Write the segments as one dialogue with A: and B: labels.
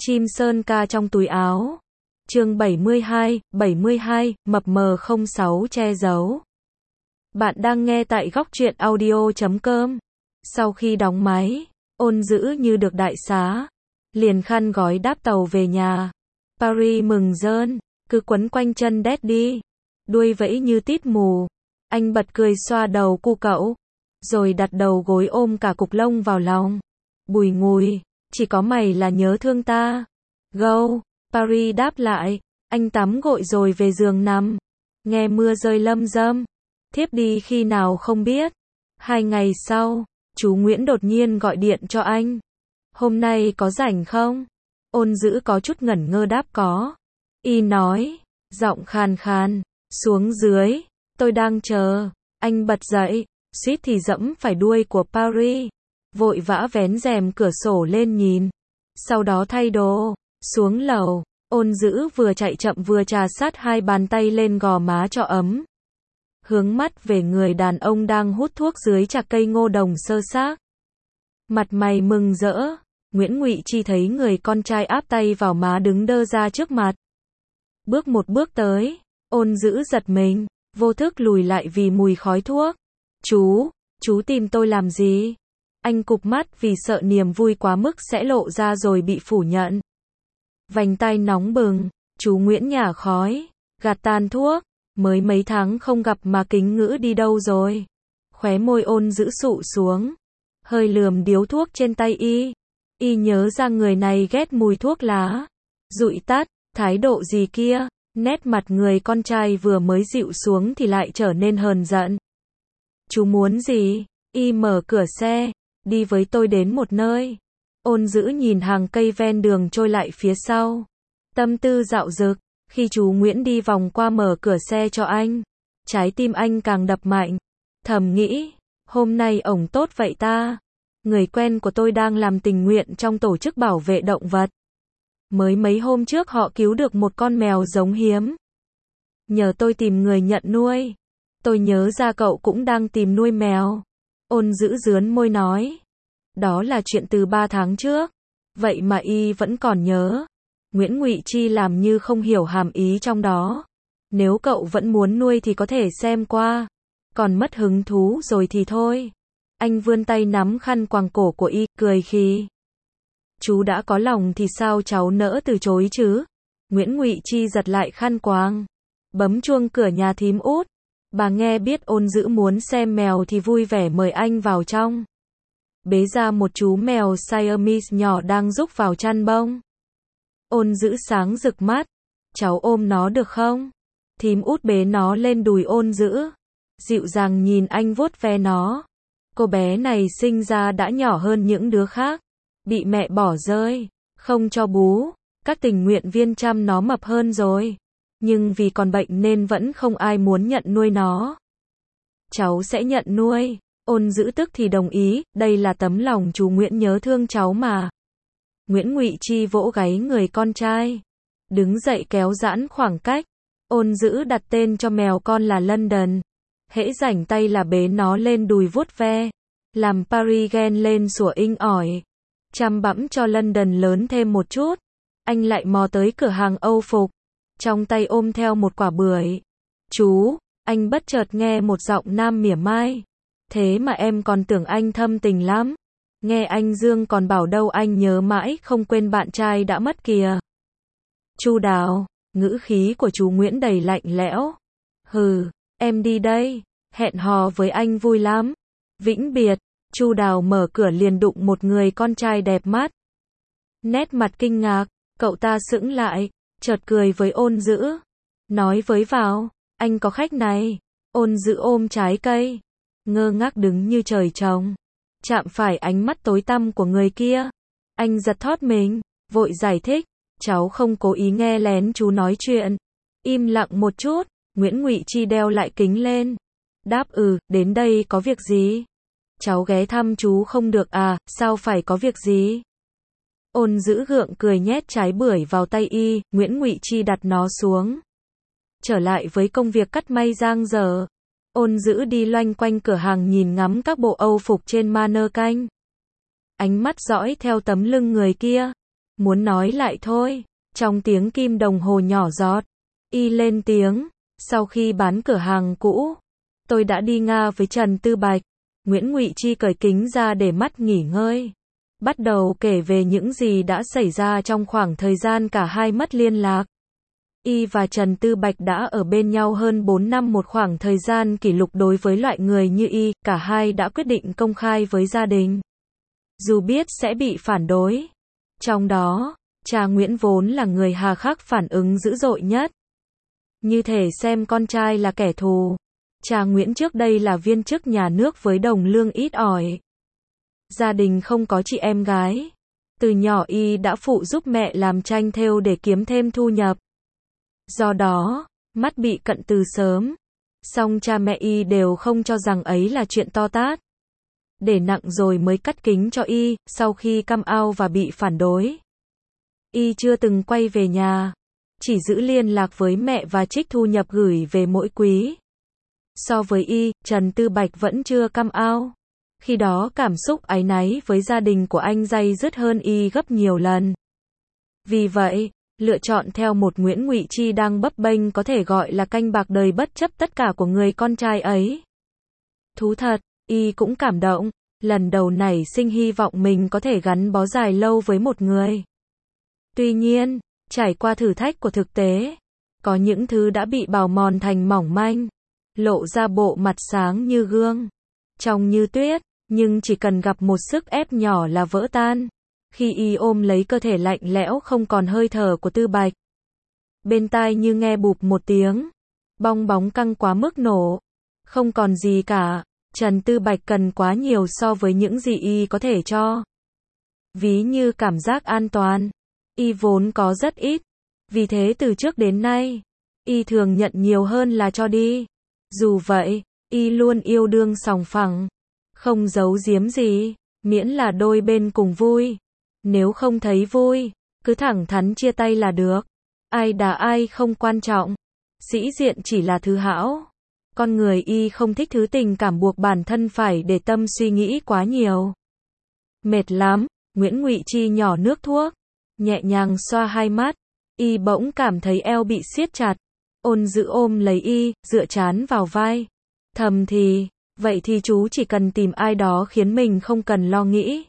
A: Chim sơn ca trong túi áo. Chương 72, mập mờ 06 che giấu. Bạn đang nghe tại góc truyện audio.com. Sau khi đóng máy, Ôn Dữ như được đại xá, liền khăn gói đáp tàu về nhà. Paris mừng rơn, cứ quấn quanh chân Daddy, đuôi vẫy như tít mù. Anh bật cười xoa đầu cu cậu, rồi đặt đầu gối ôm cả cục lông vào lòng. Bùi ngùi, chỉ có mày là nhớ thương ta. Gâu, Paris đáp lại. Anh tắm gội rồi về giường nằm, nghe mưa rơi lâm râm. Thiếp đi khi nào không biết. 2 ngày sau, chú Nguyễn đột nhiên gọi điện cho anh. Hôm nay có rảnh không? Ôn Dữ có chút ngẩn ngơ đáp có. Y nói, giọng khàn khàn, xuống dưới, tôi đang chờ. Anh bật dậy, suýt thì dẫm phải đuôi của Paris. Vội vã vén rèm cửa sổ lên nhìn. Sau đó thay đồ, xuống lầu. Ôn Dữ vừa chạy chậm vừa trà sát 2 bàn tay lên gò má cho ấm. Hướng mắt về người đàn ông đang hút thuốc dưới chạc cây ngô đồng sơ xác. Mặt mày mừng rỡ, Nguyễn Ngụy Chi thấy người con trai áp tay vào má đứng đơ ra trước mặt. Bước một bước tới, Ôn Dữ giật mình, vô thức lùi lại vì mùi khói thuốc. Chú tìm tôi làm gì? Anh cụp mắt vì sợ niềm vui quá mức sẽ lộ ra rồi bị phủ nhận. Vành tai nóng bừng, chú Nguyễn nhả khói, gạt tàn thuốc, mới mấy tháng không gặp mà kính ngữ đi đâu rồi. Khóe môi Ôn Dữ sụ xuống, hơi lườm điếu thuốc trên tay y nhớ ra người này ghét mùi thuốc lá. Dụi tắt, thái độ gì kia, nét mặt người con trai vừa mới dịu xuống thì lại trở nên hờn giận. Chú muốn gì? Y mở cửa xe, đi với tôi đến một nơi. Ôn Dữ nhìn hàng cây ven đường trôi lại phía sau. Tâm tư dạo dực, khi chú Nguyễn đi vòng qua mở cửa xe cho anh. Trái tim anh càng đập mạnh. Thầm nghĩ, hôm nay ổng tốt vậy ta. Người quen của tôi đang làm tình nguyện trong tổ chức bảo vệ động vật. Mới mấy hôm trước họ cứu được một con mèo giống hiếm. Nhờ tôi tìm người nhận nuôi. Tôi nhớ ra cậu cũng đang tìm nuôi mèo. Ôn Dữ rướn môi nói. Đó là chuyện từ 3 tháng trước. Vậy mà y vẫn còn nhớ. Nguyễn Ngụy Chi làm như không hiểu hàm ý trong đó. Nếu cậu vẫn muốn nuôi thì có thể xem qua. Còn mất hứng thú rồi thì thôi. Anh vươn tay nắm khăn quàng cổ của y, cười khi. Chú đã có lòng thì sao cháu nỡ từ chối chứ? Nguyễn Ngụy Chi giật lại khăn quàng. Bấm chuông cửa nhà thím Út. Bà nghe biết Ôn Dữ muốn xem mèo thì vui vẻ mời anh vào trong. Bế ra một chú mèo Siamese nhỏ đang rúc vào chăn bông. Ôn Dữ sáng rực mắt. Cháu ôm nó được không? Thím Út bế nó lên đùi Ôn Dữ. Dịu dàng nhìn anh vuốt ve nó. Cô bé này sinh ra đã nhỏ hơn những đứa khác. Bị mẹ bỏ rơi, không cho bú. Các tình nguyện viên chăm nó mập hơn rồi. Nhưng vì còn bệnh nên vẫn không ai muốn nhận nuôi nó. Cháu sẽ nhận nuôi. Ôn Dữ tức thì đồng ý, đây là tấm lòng chú Nguyễn nhớ thương cháu mà. Nguyễn Ngụy Chi vỗ gáy người con trai. Đứng dậy kéo giãn khoảng cách. Ôn Dữ đặt tên cho mèo con là London. Hễ rảnh tay là bế nó lên đùi vuốt ve. Làm Paris ghen lên sủa inh ỏi. Chăm bẵm cho London lớn thêm một chút. Anh lại mò tới cửa hàng Âu phục. Trong tay ôm theo một quả bưởi. Chú, anh bất chợt nghe một giọng nam mỉa mai. Thế mà em còn tưởng anh thâm tình lắm. Nghe anh Dương còn bảo đâu anh nhớ mãi không quên bạn trai đã mất kìa. Chu Đào, ngữ khí của chú Nguyễn đầy lạnh lẽo. Hừ, em đi đây, hẹn hò với anh vui lắm. Vĩnh biệt. Chu Đào mở cửa liền đụng một người con trai đẹp mắt. Nét mặt kinh ngạc, cậu ta sững lại, chợt cười với Ôn Dữ. Nói với vào, anh có khách này. Ôn Dữ ôm trái cây, ngơ ngác đứng như trời trồng. Chạm phải ánh mắt tối tăm của người kia. Anh giật thót mình, vội giải thích. Cháu không cố ý nghe lén chú nói chuyện. Im lặng một chút, Nguyễn Ngụy Chi đeo lại kính lên. Đáp đến đây có việc gì? Cháu ghé thăm chú không được à, sao phải có việc gì? Ôn Dữ gượng cười nhét trái bưởi vào tay y, Nguyễn Ngụy Chi đặt nó xuống. Trở lại với công việc cắt may dang dở. Ôn Dữ đi loanh quanh cửa hàng nhìn ngắm các bộ Âu phục trên mannequin. Ánh mắt dõi theo tấm lưng người kia. muốn nói lại thôi. Trong tiếng kim đồng hồ nhỏ giọt, Y lên tiếng, sau khi bán cửa hàng cũ, tôi đã đi Nga với Trần Tư Bạch. Nguyễn Ngụy Chi cởi kính ra để mắt nghỉ ngơi, bắt đầu kể về những gì đã xảy ra trong khoảng thời gian cả hai mất liên lạc. Y và Trần Tư Bạch đã ở bên nhau hơn 4 năm, một khoảng thời gian kỷ lục đối với loại người như Y, cả hai đã quyết định công khai với gia đình. Dù biết sẽ bị phản đối. Trong đó, cha Nguyễn vốn là người hà khắc phản ứng dữ dội nhất. Như thể xem con trai là kẻ thù. Cha Nguyễn trước đây là viên chức nhà nước với đồng lương ít ỏi. Gia đình không có chị em gái. Từ nhỏ Y đã phụ giúp mẹ làm tranh thêu để kiếm thêm thu nhập. Do đó, mắt bị cận từ sớm. Song cha mẹ Y đều không cho rằng ấy là chuyện to tát. Để nặng rồi mới cắt kính cho Y, sau khi căm ao và bị phản đối. Y chưa từng quay về nhà, chỉ giữ liên lạc với mẹ và trích thu nhập gửi về mỗi quý. So với Y, Trần Tư Bạch vẫn chưa căm ao. Khi đó cảm xúc áy náy với gia đình của anh day dứt hơn Y gấp nhiều lần. Vì vậy, lựa chọn theo một Nguyễn Ngụy Chi đang bấp bênh có thể gọi là canh bạc đời bất chấp tất cả của người con trai ấy. Thú thật, Y cũng cảm động, lần đầu nảy sinh hy vọng mình có thể gắn bó dài lâu với một người. Tuy nhiên, trải qua thử thách của thực tế, có những thứ đã bị bào mòn thành mỏng manh, lộ ra bộ mặt sáng như gương, trong như tuyết, nhưng chỉ cần gặp một sức ép nhỏ là vỡ tan. Khi Y ôm lấy cơ thể lạnh lẽo không còn hơi thở của Tư Bạch, bên tai như nghe bụp một tiếng, bong bóng căng quá mức nổ, không còn gì cả. Trần Tư Bạch cần quá nhiều so với những gì Y có thể cho. Ví như cảm giác an toàn, Y vốn có rất ít. Vì thế từ trước đến nay, Y thường nhận nhiều hơn là cho đi. Dù vậy, Y luôn yêu đương sòng phẳng, không giấu giếm gì, miễn là đôi bên cùng vui. Nếu không thấy vui, cứ thẳng thắn chia tay là được. Ai đá ai không quan trọng. Sĩ diện chỉ là thứ hão. Con người Y không thích thứ tình cảm buộc bản thân phải để tâm suy nghĩ quá nhiều. Mệt lắm, Nguyễn Ngụy Chi nhỏ nước thuốc, nhẹ nhàng xoa hai mắt. Y bỗng cảm thấy eo bị siết chặt. Ôn Dữ ôm lấy Y, dựa trán vào vai. Thầm thì, vậy thì chú chỉ cần tìm ai đó khiến mình không cần lo nghĩ.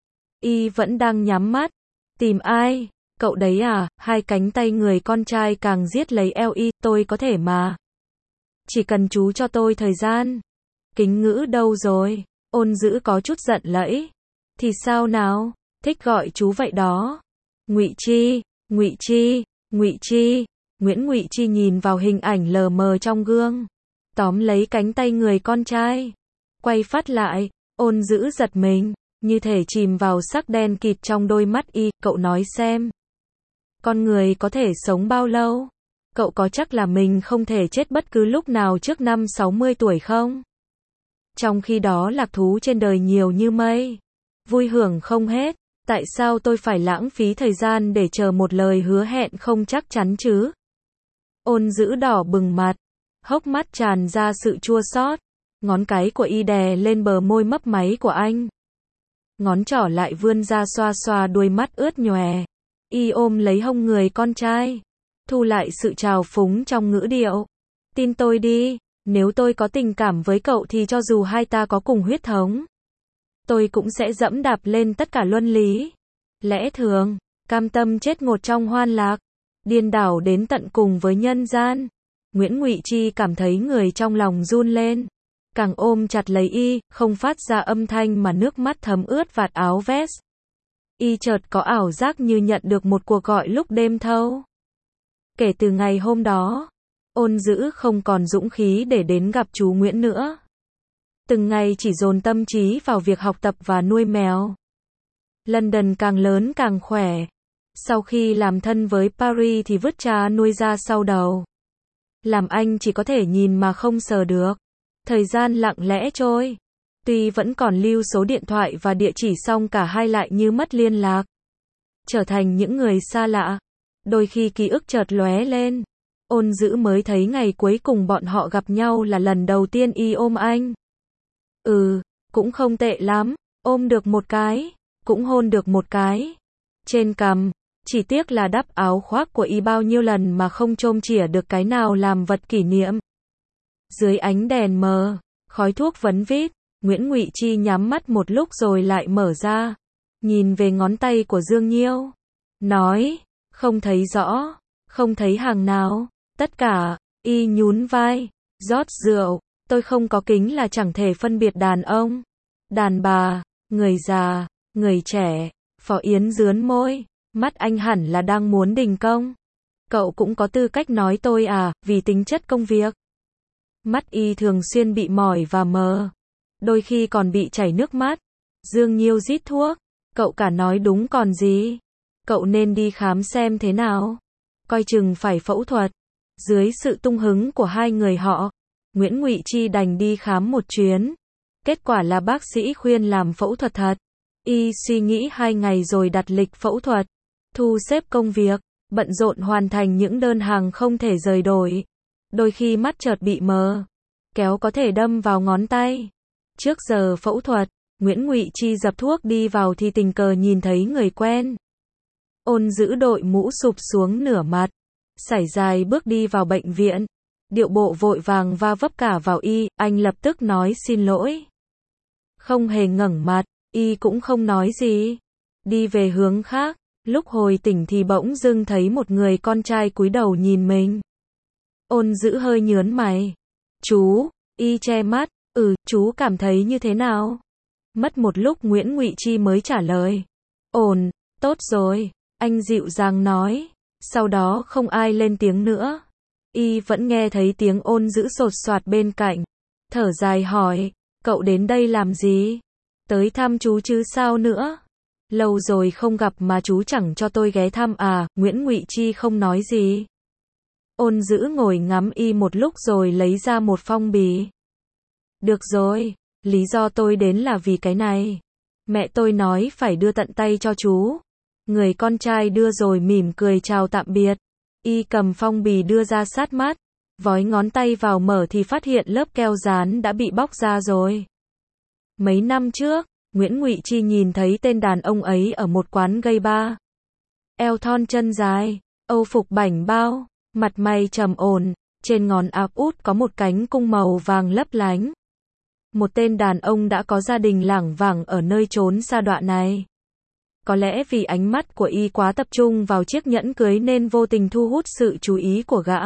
A: Y vẫn đang nhắm mắt. Tìm ai? Cậu đấy à? Hai cánh tay người con trai càng giết lấy eo Y, tôi có thể mà. Chỉ cần chú cho tôi thời gian. Kính Ngữ đâu rồi? Ôn Dữ có chút giận lẫy. Thì sao nào? Thích gọi chú vậy đó. Ngụy Chi, Ngụy Chi, Ngụy Chi. Nguyễn Ngụy Chi nhìn vào hình ảnh lờ mờ trong gương, tóm lấy cánh tay người con trai, quay phát lại. Ôn Dữ giật mình, như thể chìm vào sắc đen kịt trong đôi mắt Y. Cậu nói xem, con người có thể sống bao lâu? Cậu có chắc là mình không thể chết bất cứ lúc nào trước năm 60 tuổi không? Trong khi đó lạc thú trên đời nhiều như mây, vui hưởng không hết. Tại sao tôi phải lãng phí thời gian để chờ một lời hứa hẹn không chắc chắn chứ? Ôn Dữ đỏ bừng mặt, hốc mắt tràn ra sự chua xót. Ngón cái của Y đè lên bờ môi mấp máy của anh. Ngón trỏ lại vươn ra xoa xoa đuôi mắt ướt nhòe. Y ôm lấy hông người con trai, thu lại sự trào phúng trong ngữ điệu. Tin tôi đi, nếu tôi có tình cảm với cậu thì cho dù hai ta có cùng huyết thống, tôi cũng sẽ dẫm đạp lên tất cả luân lý, lẽ thường, cam tâm chết ngột trong hoan lạc, điên đảo đến tận cùng với nhân gian. Nguyễn Ngụy Chi cảm thấy người trong lòng run lên, càng ôm chặt lấy Y, không phát ra âm thanh mà nước mắt thấm ướt vạt áo vest. Y chợt có ảo giác như nhận được một cuộc gọi lúc đêm thâu. Kể từ ngày hôm đó, Ôn Dữ không còn dũng khí để đến gặp chú Nguyễn nữa. Từng ngày chỉ dồn tâm trí vào việc học tập và nuôi mèo. London càng lớn càng khỏe. Sau khi làm thân với Paris thì vứt cha nuôi ra sau đầu. Làm anh chỉ có thể nhìn mà không sờ được. Thời gian lặng lẽ trôi. Tuy vẫn còn lưu số điện thoại và địa chỉ song cả hai lại như mất liên lạc. Trở thành những người xa lạ. Đôi khi ký ức chợt lóe lên. Ôn Dữ mới thấy ngày cuối cùng bọn họ gặp nhau là lần đầu tiên Y ôm anh. Cũng không tệ lắm. Ôm được một cái, cũng hôn được một cái. Trên cằm, Chỉ tiếc là đắp áo khoác của y bao nhiêu lần mà không chôm chỉa được cái nào làm vật kỷ niệm. Dưới ánh đèn mờ, khói thuốc vấn vít, Nguyễn Ngụy Chi nhắm mắt một lúc rồi lại mở ra, nhìn về ngón tay của Dương Nhiêu, nói, không thấy rõ, không thấy hàng nào, tất cả, y nhún vai, rót rượu, tôi không có kính là chẳng thể phân biệt đàn ông, đàn bà, người già, người trẻ. Phó Yến rướn môi, mắt anh hẳn là đang muốn đình công. Cậu cũng có tư cách nói tôi à, vì tính chất công việc. Mắt y thường xuyên bị mỏi và mờ, đôi khi còn bị chảy nước mắt. Dương Nhiêu rít thuốc, cậu cả nói đúng còn gì. Cậu nên đi khám xem thế nào, coi chừng phải phẫu thuật. Dưới sự tung hứng của hai người họ, Nguyễn Ngụy Chi đành đi khám một chuyến. Kết quả là bác sĩ khuyên làm phẫu thuật thật. Y suy nghĩ 2 ngày rồi đặt lịch phẫu thuật, thu xếp công việc, bận rộn hoàn thành những đơn hàng không thể rời đổi. Đôi khi mắt chợt bị mờ, kéo có thể đâm vào ngón tay. Trước giờ phẫu thuật, Nguyễn Ngụy Chi dập thuốc đi vào thì tình cờ nhìn thấy người quen. Ôn giữ đội mũ sụp xuống nửa mặt, sải dài bước đi vào bệnh viện, điệu bộ vội vàng va vấp cả vào y, anh lập tức nói xin lỗi. Không hề ngẩng mặt, y cũng không nói gì, đi về hướng khác. Lúc hồi tỉnh thì bỗng dưng thấy một người con trai cúi đầu nhìn mình. Ôn giữ hơi nhớn mày. Chú, y che mắt, chú cảm thấy như thế nào? Mất một lúc Nguyễn Ngụy Chi mới trả lời. Ổn, tốt rồi, anh dịu dàng nói. Sau đó không ai lên tiếng nữa. Y vẫn nghe thấy tiếng ôn giữ sột soạt bên cạnh. Thở dài hỏi, cậu đến đây làm gì? Tới thăm chú chứ sao nữa? Lâu rồi không gặp mà chú chẳng cho tôi ghé thăm à? Nguyễn Ngụy Chi không nói gì. Ôn giữ ngồi ngắm y một lúc rồi lấy ra một phong bì. Được rồi, lý do tôi đến là vì cái này. Mẹ tôi nói phải đưa tận tay cho chú. Người con trai đưa rồi mỉm cười chào tạm biệt. Y cầm phong bì đưa ra sát mắt, vói ngón tay vào mở thì phát hiện lớp keo dán đã bị bóc ra rồi. Mấy năm trước, Nguyễn Ngụy Chi nhìn thấy tên đàn ông ấy ở một quán gay bar. Eo thon chân dài, âu phục bảnh bao, mặt mày trầm ổn, trên ngón áp út có một cánh cung màu vàng lấp lánh. Một tên đàn ông đã có gia đình lảng vảng ở nơi chốn xa đọa này. Có lẽ vì ánh mắt của y quá tập trung vào chiếc nhẫn cưới nên vô tình thu hút sự chú ý của gã.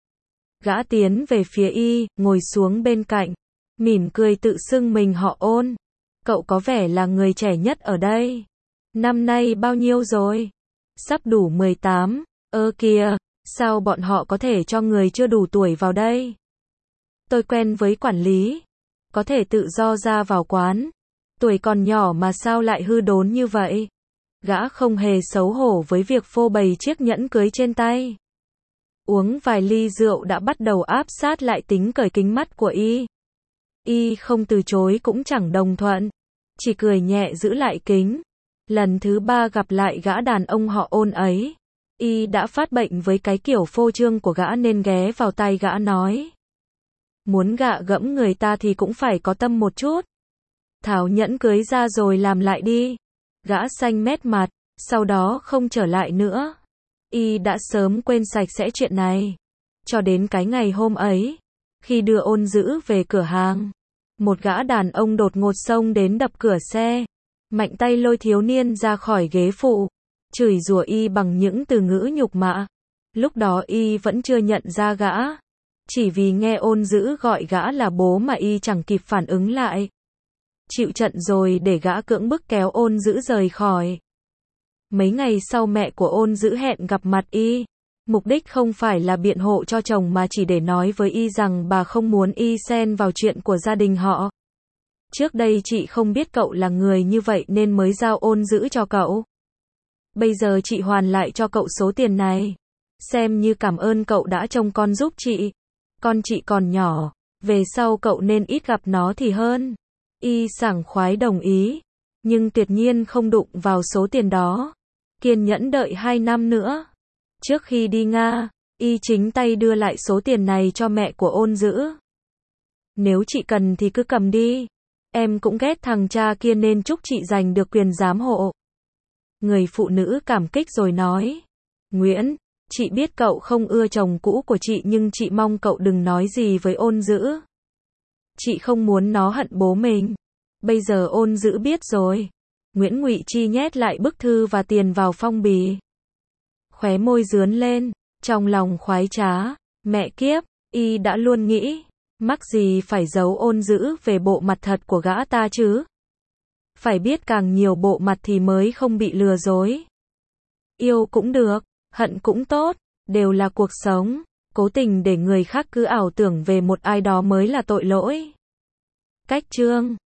A: Gã tiến về phía y, ngồi xuống bên cạnh, mỉm cười tự xưng mình họ Ôn. Cậu có vẻ là người trẻ nhất ở đây. Năm nay bao nhiêu rồi? Sắp đủ 18. Kìa, sao bọn họ có thể cho người chưa đủ tuổi vào đây? Tôi quen với quản lý, có thể tự do ra vào quán. Tuổi còn nhỏ mà sao lại hư đốn như vậy? Gã không hề xấu hổ với việc phô bày chiếc nhẫn cưới trên tay. Uống vài ly rượu đã bắt đầu áp sát lại tính cởi kính mắt của y. Y không từ chối cũng chẳng đồng thuận, chỉ cười nhẹ giữ lại kính. Lần thứ 3 gặp lại gã đàn ông họ Ôn ấy, y đã phát bệnh với cái kiểu phô trương của gã nên ghé vào tai gã nói. Muốn gạ gẫm người ta thì cũng phải có tâm một chút. Tháo nhẫn cưới ra rồi làm lại đi. Gã xanh mét mặt, sau đó không trở lại nữa. Y đã sớm quên sạch sẽ chuyện này. Cho đến cái ngày hôm ấy, khi đưa Ôn giữ về cửa hàng, một gã đàn ông đột ngột xông đến đập cửa xe, mạnh tay lôi thiếu niên ra khỏi ghế phụ, chửi rủa y bằng những từ ngữ nhục mạ. Lúc đó y vẫn chưa nhận ra gã, chỉ vì nghe Ôn giữ gọi gã là bố mà y chẳng kịp phản ứng lại. Chịu trận rồi để gã cưỡng bức kéo Ôn giữ rời khỏi. Mấy ngày sau mẹ của Ôn giữ hẹn gặp mặt y. Mục đích không phải là biện hộ cho chồng mà chỉ để nói với y rằng bà không muốn y xen vào chuyện của gia đình họ. Trước đây chị không biết cậu là người như vậy nên mới giao Ôn giữ cho cậu. Bây giờ chị hoàn lại cho cậu số tiền này. Xem như cảm ơn cậu đã trông con giúp chị. Con chị còn nhỏ, về sau cậu nên ít gặp nó thì hơn. Y sảng khoái đồng ý, nhưng tuyệt nhiên không đụng vào số tiền đó. Kiên nhẫn đợi 2 năm nữa. Trước khi đi Nga, y chính tay đưa lại số tiền này cho mẹ của Ôn giữ. Nếu chị cần thì cứ cầm đi. Em cũng ghét thằng cha kia nên chúc chị giành được quyền giám hộ. Người phụ nữ cảm kích rồi nói. Nguyễn, chị biết cậu không ưa chồng cũ của chị nhưng chị mong cậu đừng nói gì với Ôn Dữ. Chị không muốn nó hận bố mình. Bây giờ Ôn Dữ biết rồi. Nguyễn Ngụy Chi nhét lại bức thư và tiền vào phong bì. Khóe môi rướn lên, trong lòng khoái trá. Mẹ kiếp, y đã luôn nghĩ, mắc gì phải giấu Ôn Dữ về bộ mặt thật của gã ta chứ. Phải biết càng nhiều bộ mặt thì mới không bị lừa dối. Yêu cũng được, hận cũng tốt, đều là cuộc sống. Cố tình để người khác cứ ảo tưởng về một ai đó mới là tội lỗi. Cách chương